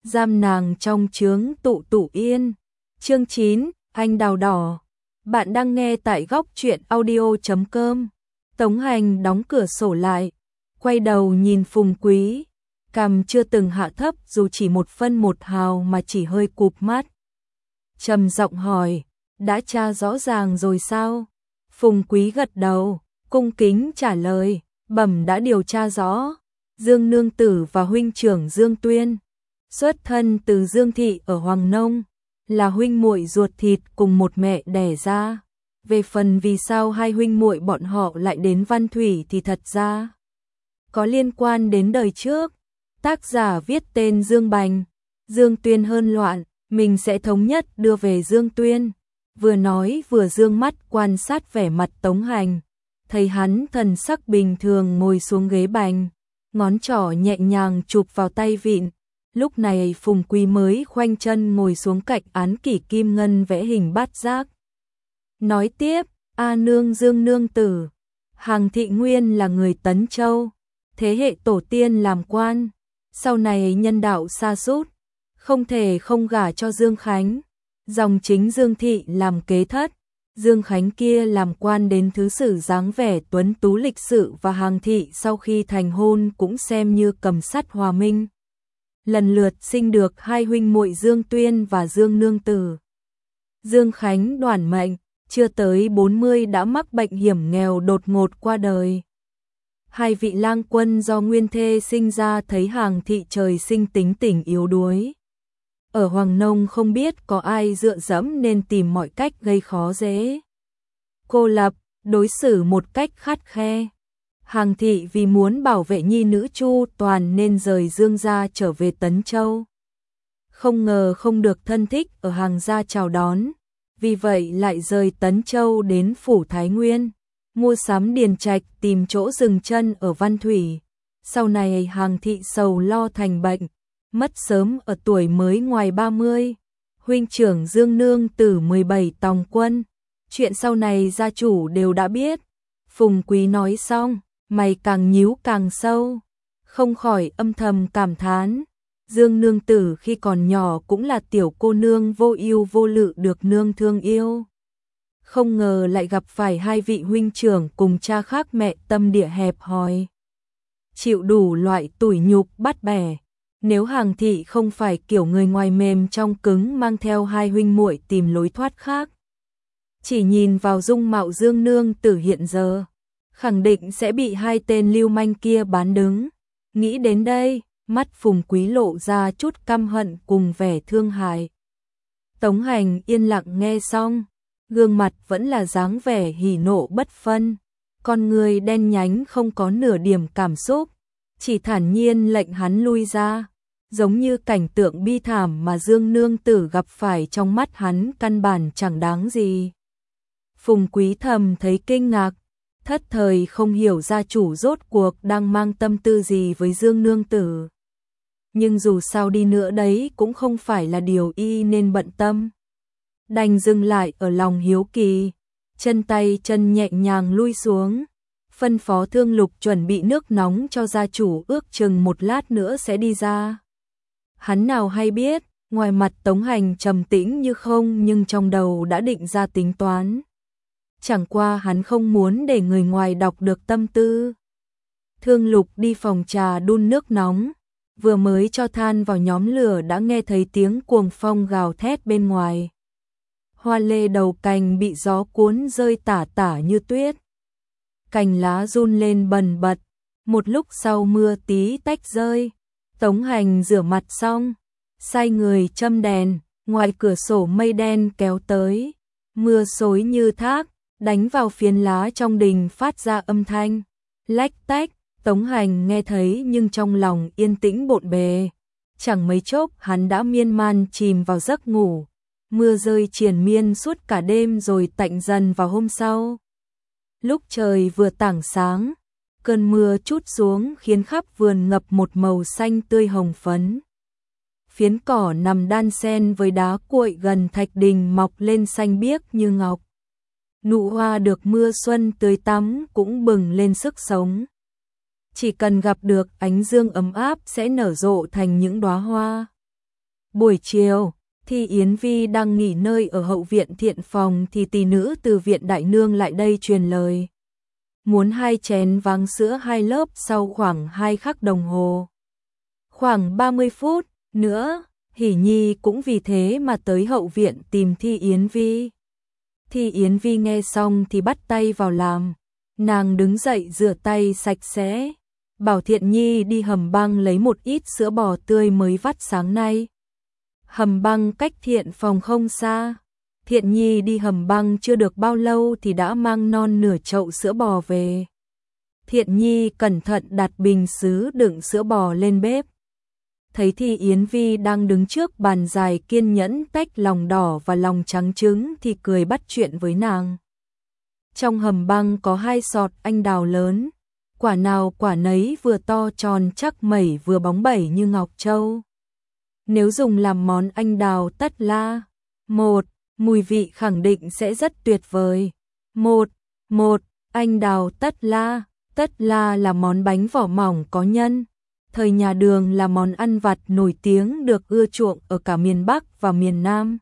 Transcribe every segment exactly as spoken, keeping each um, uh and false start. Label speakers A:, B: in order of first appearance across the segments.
A: giam nàng trong chướng tụ tụ yên. Chương chín, anh đào đỏ. Bạn đang nghe tại góc truyện audio chấm com. Tống Hành đóng cửa sổ lại, quay đầu nhìn Phùng Quý, cằm chưa từng hạ thấp dù chỉ một phân một hào mà chỉ hơi cụp mắt. Trầm giọng hỏi, đã tra rõ ràng rồi sao? Phùng Quý gật đầu, cung kính trả lời, bẩm đã điều tra rõ. Dương Nương Tử và huynh trưởng Dương Tuyên, xuất thân từ Dương Thị ở Hoàng Nông, là huynh muội ruột thịt cùng một mẹ đẻ ra. Về phần vì sao hai huynh muội bọn họ lại đến Văn Thủy thì thật ra có liên quan đến đời trước. Tác giả viết tên Dương Bành, Dương Tuyên hơn loạn, mình sẽ thống nhất đưa về Dương Tuyên. Vừa nói vừa dương mắt quan sát vẻ mặt Tống Hành, thấy hắn thần sắc bình thường ngồi xuống ghế bành, ngón trỏ nhẹ nhàng chụp vào tay vịn. Lúc này Phùng Quý mới khoanh chân ngồi xuống cạnh án kỷ kim ngân vẽ hình bát giác. Nói tiếp, A nương Dương Nương Tử, Hằng Thị nguyên là người Tấn Châu, thế hệ tổ tiên làm quan, sau này nhân đạo sa sút, không thể không gả cho Dương Khánh. Dòng chính Dương Thị làm kế thất, Dương Khánh kia làm quan đến thứ sử dáng vẻ tuấn tú lịch sự, và Hằng Thị sau khi thành hôn cũng xem như cầm sắt hòa minh. Lần lượt sinh được hai huynh muội Dương Tuyên và Dương Nương Tử. Dương Khánh đoản mệnh, chưa tới bốn mươi đã mắc bệnh hiểm nghèo đột ngột qua đời. Hai vị lang quân do nguyên thê sinh ra thấy Hằng Thị trời sinh tính tình yếu đuối. Ở Hoàng Nông không biết có ai dựa dẫm nên tìm mọi cách gây khó dễ. Cô lập, đối xử một cách khắt khe. Hằng Thị vì muốn bảo vệ nhi nữ chu toàn nên rời Dương gia trở về Tấn Châu. Không ngờ không được thân thích ở Hằng gia chào đón, vì vậy lại rời Tấn Châu đến phủ Thái Nguyên, mua sắm điền trạch tìm chỗ dừng chân ở Văn Thủy. Sau này Hằng Thị sầu lo thành bệnh, mất sớm ở tuổi mới ngoài ba mươi. Huynh trưởng Dương Nương Tử mười bảy tòng quân. Chuyện sau này gia chủ đều đã biết. Phùng Quý nói xong, mày càng nhíu càng sâu, không khỏi âm thầm cảm thán. Dương Nương Tử khi còn nhỏ cũng là tiểu cô nương vô ưu vô lự được nương thương yêu. Không ngờ lại gặp phải hai vị huynh trưởng cùng cha khác mẹ tâm địa hẹp hòi, chịu đủ loại tủi nhục bắt bẻ. Nếu Hằng Thị không phải kiểu người ngoài mềm trong cứng mang theo hai huynh muội tìm lối thoát khác, chỉ nhìn vào dung mạo Dương Nương Tử hiện giờ, khẳng định sẽ bị hai tên lưu manh kia bán đứng. Nghĩ đến đây, mắt Phùng Quý lộ ra chút căm hận cùng vẻ thương hại. Tống Hành yên lặng nghe xong, gương mặt vẫn là dáng vẻ hỉ nộ bất phân, con người đen nhánh không có nửa điểm cảm xúc, chỉ thản nhiên lệnh hắn lui ra, giống như cảnh tượng bi thảm mà Dương Nương Tử gặp phải trong mắt hắn căn bản chẳng đáng gì. Phùng Quý thầm thấy kinh ngạc, thất thời không hiểu gia chủ rốt cuộc đang mang tâm tư gì với Dương Nương Tử. Nhưng dù sao đi nữa đấy cũng không phải là điều y nên bận tâm. Đành dừng lại ở lòng hiếu kỳ, chân tay chân nhẹ nhàng lui xuống, phân phó Thương Lục chuẩn bị nước nóng cho gia chủ, ước chừng một lát nữa sẽ đi ra. Hắn nào hay biết, ngoài mặt Tống Hành trầm tĩnh như không nhưng trong đầu đã định ra tính toán. Chẳng qua hắn không muốn để người ngoài đọc được tâm tư. Thương Lục đi phòng trà đun nước nóng, vừa mới cho than vào nhóm lửa đã nghe thấy tiếng cuồng phong gào thét bên ngoài. Hoa lê đầu cành bị gió cuốn rơi tả tả như tuyết. Cành lá run lên bần bật, một lúc sau mưa tí tách rơi. Tống Hành rửa mặt xong, sai người châm đèn, ngoài cửa sổ mây đen kéo tới, mưa xối như thác, đánh vào phiến lá trong đình phát ra âm thanh lách tách. Tống Hành nghe thấy nhưng trong lòng yên tĩnh bộn bề, chẳng mấy chốc hắn đã miên man chìm vào giấc ngủ. Mưa rơi triền miên suốt cả đêm rồi tạnh dần vào hôm sau. Lúc trời vừa tảng sáng, cơn mưa trút xuống khiến khắp vườn ngập một màu xanh tươi hồng phấn. Phiến cỏ nằm đan xen với đá cuội gần thạch đình mọc lên xanh biếc như ngọc. Nụ hoa được mưa xuân tươi tắm cũng bừng lên sức sống. Chỉ cần gặp được ánh dương ấm áp sẽ nở rộ thành những đóa hoa. Buổi chiều, Thi Yến Vi đang nghỉ ngơi ở hậu viện Thiện Phòng thì tỷ nữ từ viện đại nương lại đây truyền lời. Muốn hai chén váng sữa hai lớp sau khoảng hai khắc đồng hồ. Khoảng ba mươi phút nữa, Hỷ Nhi cũng vì thế mà tới hậu viện tìm Thi Yến Vi. Thi Yến Vi nghe xong thì bắt tay vào làm. Nàng đứng dậy rửa tay sạch sẽ, bảo Thiện Nhi đi hầm băng lấy một ít sữa bò tươi mới vắt sáng nay. Hầm băng cách Thiện Phòng không xa. Thiện Nhi đi hầm băng chưa được bao lâu thì đã mang non nửa chậu sữa bò về. Thiện Nhi cẩn thận đặt bình sứ đựng sữa bò lên bếp. Thấy Thi Yến Vi đang đứng trước bàn dài kiên nhẫn tách lòng đỏ và lòng trắng trứng thì cười bắt chuyện với nàng. Trong hầm băng có hai sọt anh đào lớn, quả nào quả nấy vừa to tròn chắc mẩy vừa bóng bẩy như ngọc châu. Nếu dùng làm món anh đào tất la, một, mùi vị khẳng định sẽ rất tuyệt vời. Một, một, anh đào tất la, tất la là món bánh vỏ mỏng có nhân. Thời nhà Đường là món ăn vặt nổi tiếng được ưa chuộng ở cả miền Bắc và miền Nam.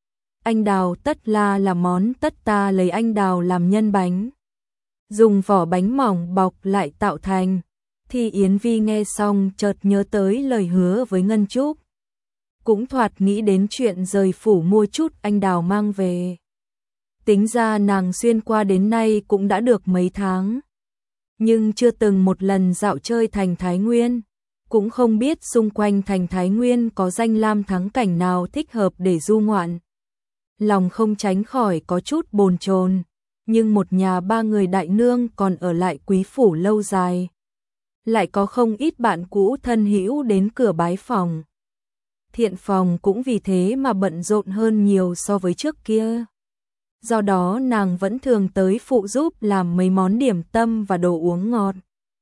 A: Anh đào tất la là món tất ta lấy anh đào làm nhân bánh, dùng vỏ bánh mỏng bọc lại tạo thành. Thi Yến Vi nghe xong chợt nhớ tới lời hứa với Ngân Trúc, cũng thoạt nghĩ đến chuyện rời phủ mua chút anh đào mang về. Tính ra nàng xuyên qua đến nay cũng đã được mấy tháng, nhưng chưa từng một lần dạo chơi thành Thái Nguyên, cũng không biết xung quanh thành Thái Nguyên có danh lam thắng cảnh nào thích hợp để du ngoạn. Lòng không tránh khỏi có chút bồn chồn, nhưng một nhà ba người đại nương còn ở lại quý phủ lâu dài. Lại có không ít bạn cũ thân hữu đến cửa bái phòng. Thiện Phòng cũng vì thế mà bận rộn hơn nhiều so với trước kia. Do đó nàng vẫn thường tới phụ giúp làm mấy món điểm tâm và đồ uống ngọt.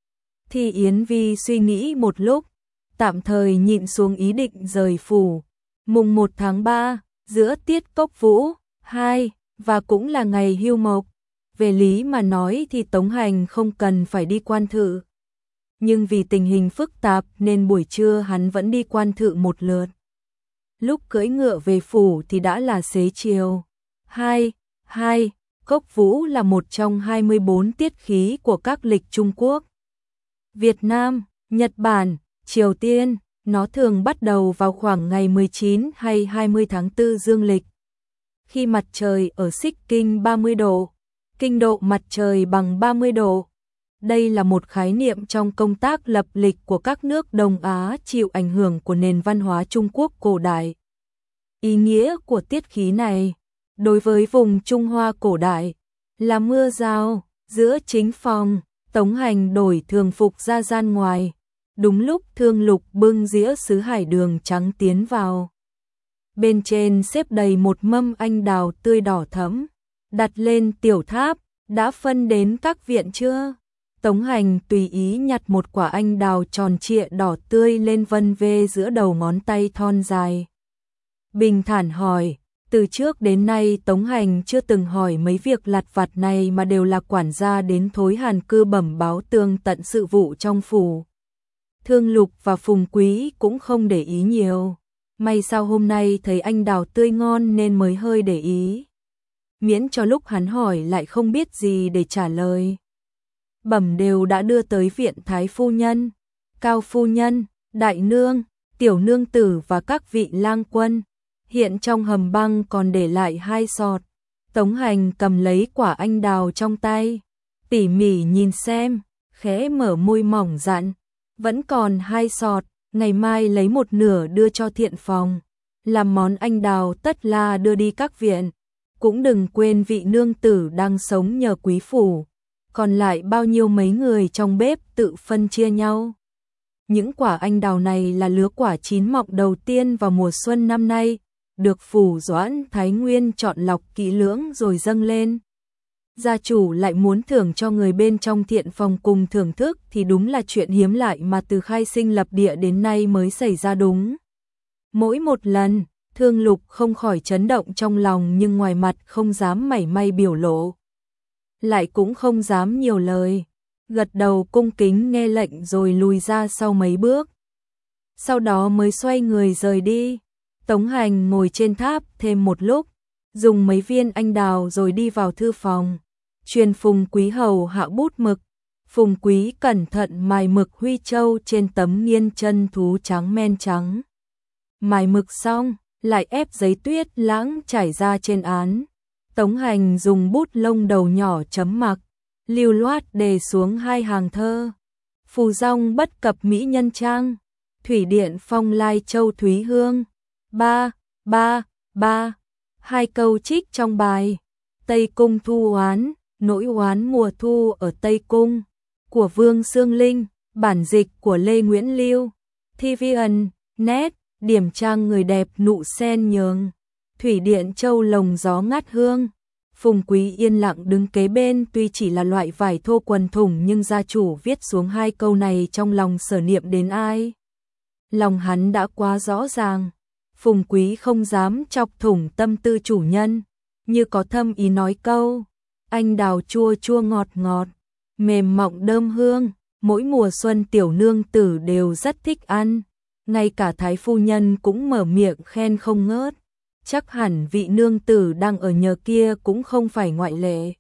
A: Thi Yến Vi suy nghĩ một lúc, tạm thời nhịn xuống ý định rời phủ. Mùng một tháng ba, giữa tiết cốc vũ, hai, và cũng là ngày hưu mộc. Về lý mà nói thì Tống Hành không cần phải đi quan thự. Nhưng vì tình hình phức tạp nên buổi trưa hắn vẫn đi quan thự một lượt. Lúc cưỡi ngựa về phủ thì đã là xế chiều. Hai, hai, cốc vũ là một trong hai mươi bốn tiết khí của các lịch Trung Quốc, Việt Nam, Nhật Bản, Triều Tiên. Nó thường bắt đầu vào khoảng ngày mười chín hay hai mươi tháng tư dương lịch, khi mặt trời ở xích kinh ba mươi độ, kinh độ mặt trời bằng ba mươi độ. Đây là một khái niệm trong công tác lập lịch của các nước Đông Á chịu ảnh hưởng của nền văn hóa Trung Quốc cổ đại. Ý nghĩa của tiết khí này, đối với vùng Trung Hoa cổ đại, là mưa rào. Giữa chính phòng, Tống Hành đổi thường phục ra gian ngoài. Đúng lúc Thương Lục bưng dĩa sứ hải đường trắng tiến vào. Bên trên xếp đầy một mâm anh đào tươi đỏ thẫm, đặt lên tiểu tháp. Đã phân đến các viện chưa? Tống Hành tùy ý nhặt một quả anh đào tròn trịa đỏ tươi lên vân vê giữa đầu ngón tay thon dài. Bình thản hỏi, từ trước đến nay Tống Hành chưa từng hỏi mấy việc lặt vặt này mà đều là quản gia đến Thối Hàn Cư bẩm báo tường tận sự vụ trong phủ. Thương Lục và Phùng Quý cũng không để ý nhiều. May sao hôm nay thấy anh đào tươi ngon nên mới hơi để ý. Miễn cho lúc hắn hỏi lại không biết gì để trả lời. Bẩm đều đã đưa tới viện Thái Phu Nhân, Cao Phu Nhân, Đại Nương, Tiểu Nương Tử và các vị lang quân. Hiện trong hầm băng còn để lại hai sọt. Tống Hành cầm lấy quả anh đào trong tay, tỉ mỉ nhìn xem, khẽ mở môi mỏng dặn. Vẫn còn hai sọt, ngày mai lấy một nửa đưa cho Thiện Phòng, làm món anh đào tất la đưa đi các viện. Cũng đừng quên vị nương tử đang sống nhờ quý phủ, còn lại bao nhiêu mấy người trong bếp tự phân chia nhau. Những quả anh đào này là lứa quả chín mọng đầu tiên vào mùa xuân năm nay, được phủ Doãn Thái Nguyên chọn lọc kỹ lưỡng rồi dâng lên. Gia chủ lại muốn thưởng cho người bên trong Thiện Phòng cùng thưởng thức thì đúng là chuyện hiếm lại mà từ khai sinh lập địa đến nay mới xảy ra đúng. Mỗi một lần, Thương Lục không khỏi chấn động trong lòng nhưng ngoài mặt không dám mảy may biểu lộ. Lại cũng không dám nhiều lời, gật đầu cung kính nghe lệnh rồi lùi ra sau mấy bước. Sau đó mới xoay người rời đi. Tống Hành ngồi trên tháp thêm một lúc, dùng mấy viên anh đào rồi đi vào thư phòng, truyền Phùng Quý hầu hạ bút mực. Phùng Quý cẩn thận mài mực huy châu trên tấm nghiên chân thú trắng men trắng. Mài mực xong, lại ép giấy tuyết lãng trải ra trên án. Tống Hành dùng bút lông đầu nhỏ chấm mặc, lưu loát đề xuống hai hàng thơ. Phù dong bất cập mỹ nhân trang, thủy điện phong lai châu thúy hương. Ba, ba, ba, hai câu trích trong bài. Tây Cung thu oán, nỗi oán mùa thu ở Tây Cung, của Vương Xương Linh, bản dịch của Lê Nguyễn Lưu. Thi Vian, nét, điểm trang người đẹp nụ sen nhường. Thủy điện châu lồng gió ngát hương. Phùng Quý yên lặng đứng kế bên, tuy chỉ là loại vải thô quần thủng nhưng gia chủ viết xuống hai câu này trong lòng sở niệm đến ai. Lòng hắn đã quá rõ ràng. Phùng Quý không dám chọc thủng tâm tư chủ nhân, như có thâm ý nói câu: anh đào chua chua ngọt ngọt, mềm mọng đơm hương, mỗi mùa xuân tiểu nương tử đều rất thích ăn. Ngay cả thái phu nhân cũng mở miệng khen không ngớt. Chắc hẳn vị nương tử đang ở nhờ kia cũng không phải ngoại lệ.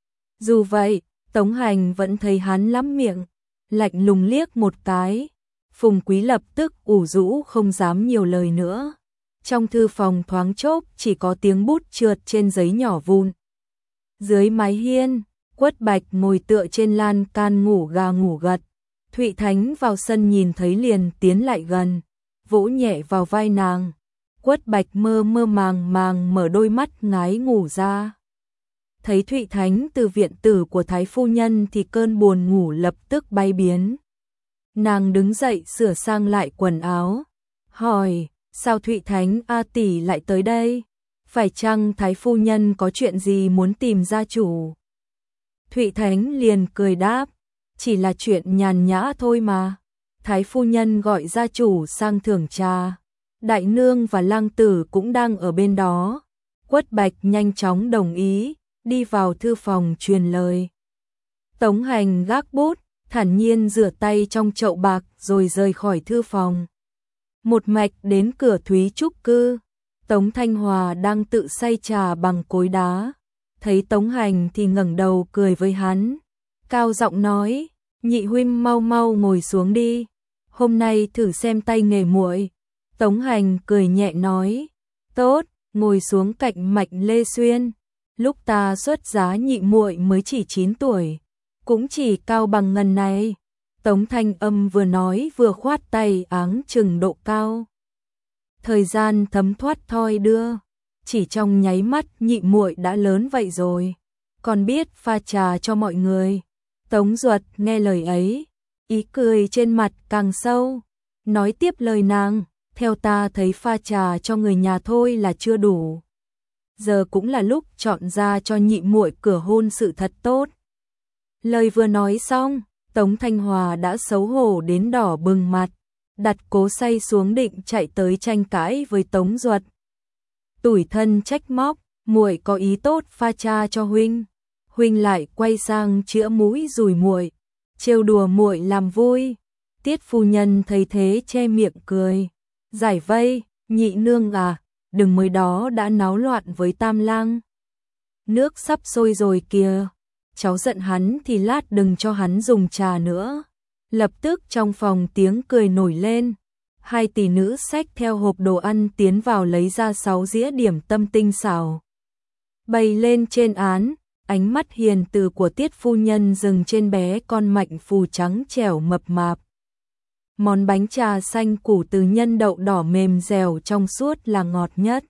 A: Dù vậy, Tống Hành vẫn thấy hắn lắm miệng, lạnh lùng liếc một cái. Phùng Quý lập tức ủ rũ không dám nhiều lời nữa. Trong thư phòng thoáng chốc chỉ có tiếng bút trượt trên giấy nhỏ vụn. Dưới mái hiên, Quất Bạch ngồi tựa trên lan can ngủ gà ngủ gật. Thụy Thánh vào sân nhìn thấy liền tiến lại gần, vỗ nhẹ vào vai nàng. Quất Bạch mơ mơ màng màng mở đôi mắt ngái ngủ ra. Thấy Thụy Thánh từ viện tử của thái phu nhân thì cơn buồn ngủ lập tức bay biến. Nàng đứng dậy sửa sang lại quần áo, hỏi: sao Thụy Thánh a tỷ lại tới đây? Phải chăng thái phu nhân có chuyện gì muốn tìm gia chủ? Thụy Thánh liền cười đáp: chỉ là chuyện nhàn nhã thôi mà. Thái phu nhân gọi gia chủ sang thưởng trà, đại nương và lang tử cũng đang ở bên đó. Quất Bạch nhanh chóng đồng ý, đi vào thư phòng truyền lời. Tống Hành gác bút, thản nhiên rửa tay trong chậu bạc rồi rời khỏi thư phòng. Một mạch đến cửa Thúy Trúc cư. Tống Thanh Hòa đang tự xay trà bằng cối đá, thấy Tống Hành thì ngẩng đầu cười với hắn, cao giọng nói: nhị huynh mau mau ngồi xuống đi, hôm nay thử xem tay nghề muội. Tống Hành cười nhẹ nói: tốt, ngồi xuống cạnh Mạch Lê Xuyên. Lúc ta xuất giá nhị muội mới chỉ chín tuổi, cũng chỉ cao bằng ngần này. Tống Thanh Âm vừa nói vừa khoát tay áng chừng độ cao. Thời gian thấm thoát thoi đưa, chỉ trong nháy mắt nhị muội đã lớn vậy rồi, còn biết pha trà cho mọi người. Tống Duật nghe lời ấy, ý cười trên mặt càng sâu, nói tiếp lời nàng: theo ta thấy pha trà cho người nhà thôi là chưa đủ, giờ cũng là lúc chọn ra cho nhị muội cửa hôn sự thật tốt. Lời vừa nói xong, Tống Thanh Hòa đã xấu hổ đến đỏ bừng mặt, đặt cố xay xuống định chạy tới tranh cãi với Tống Duật. Tủi thân trách móc: muội có ý tốt pha trà cho huynh, huynh lại quay sang chĩa mũi dùi muội, trêu đùa muội làm vui. Tiết phu nhân thấy thế che miệng cười, giải vây: nhị nương à, đừng mới đó đã náo loạn với Tam Lang. Nước sắp sôi rồi kìa, cháu giận hắn thì lát đừng cho hắn dùng trà nữa. Lập tức trong phòng tiếng cười nổi lên. Hai tỷ nữ xách theo hộp đồ ăn tiến vào lấy ra sáu dĩa điểm tâm tinh xảo, bày lên trên án. Ánh mắt hiền từ của Tiết phu nhân dừng trên bé con Mạnh Phù trắng trẻo mập mạp. Món bánh trà xanh củ từ nhân đậu đỏ mềm dẻo trong suốt là ngọt nhất.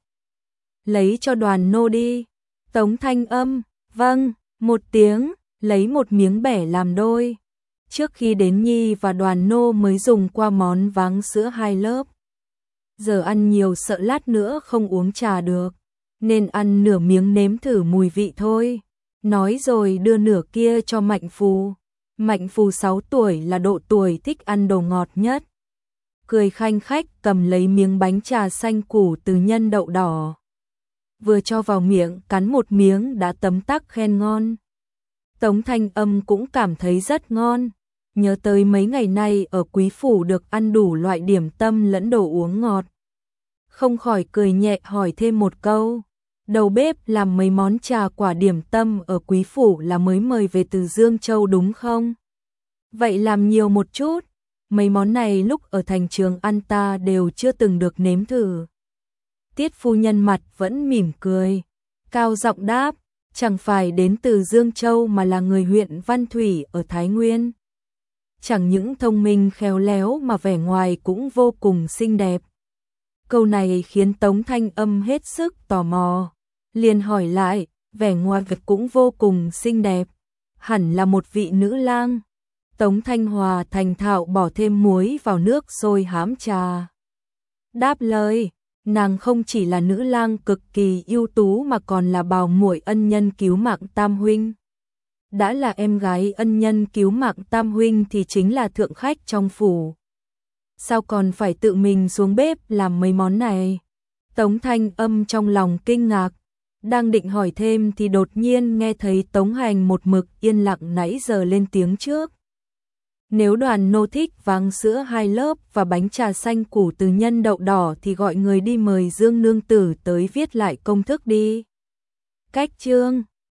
A: Lấy cho đoàn nô đi. Tống Thanh Âm: vâng, một tiếng, lấy một miếng bẻ làm đôi. Trước khi đến Nhi và đoàn nô mới dùng qua món váng sữa hai lớp. Giờ ăn nhiều sợ lát nữa không uống trà được, nên ăn nửa miếng nếm thử mùi vị thôi. Nói rồi đưa nửa kia cho Mạnh Phù. Mạnh Phù sáu tuổi là độ tuổi thích ăn đồ ngọt nhất. Cười khanh khách cầm lấy miếng bánh trà xanh củ từ nhân đậu đỏ. Vừa cho vào miệng cắn một miếng đã tấm tắc khen ngon. Tống Thanh Âm cũng cảm thấy rất ngon. Nhớ tới mấy ngày nay ở quý phủ được ăn đủ loại điểm tâm lẫn đồ uống ngọt. không khỏi cười nhẹ hỏi thêm một câu. Đầu bếp làm mấy món trà quả điểm tâm ở Quý Phủ là mới mời về từ Dương Châu đúng không? Vậy làm nhiều một chút, mấy món này lúc ở thành Trường An ta đều chưa từng được nếm thử. Tiết phu nhân mặt vẫn mỉm cười, cao giọng đáp, chẳng phải đến từ Dương Châu mà là người huyện Văn Thủy ở Thái Nguyên. Chẳng những thông minh khéo léo mà vẻ ngoài cũng vô cùng xinh đẹp. Câu này khiến Tống Thanh Âm hết sức tò mò, liền hỏi lại, vẻ ngoài vật cũng vô cùng xinh đẹp, hẳn là một vị nữ lang. Tống Thanh Hòa thành thạo bỏ thêm muối vào nước sôi hãm trà. Đáp lời, nàng không chỉ là nữ lang cực kỳ ưu tú mà còn là bào muội ân nhân cứu mạng Tam huynh. Đã là em gái ân nhân cứu mạng Tam huynh thì chính là thượng khách trong phủ. Sao còn phải tự mình xuống bếp làm mấy món này? Tống Thanh Âm trong lòng kinh ngạc, đang định hỏi thêm thì đột nhiên nghe thấy Tống Hành một mực yên lặng nãy giờ lên tiếng trước. Nếu đoàn nô thích vàng sữa hai lớp và bánh trà xanh củ từ nhân đậu đỏ thì gọi người đi mời Dương nương tử tới viết lại công thức đi. Cách chương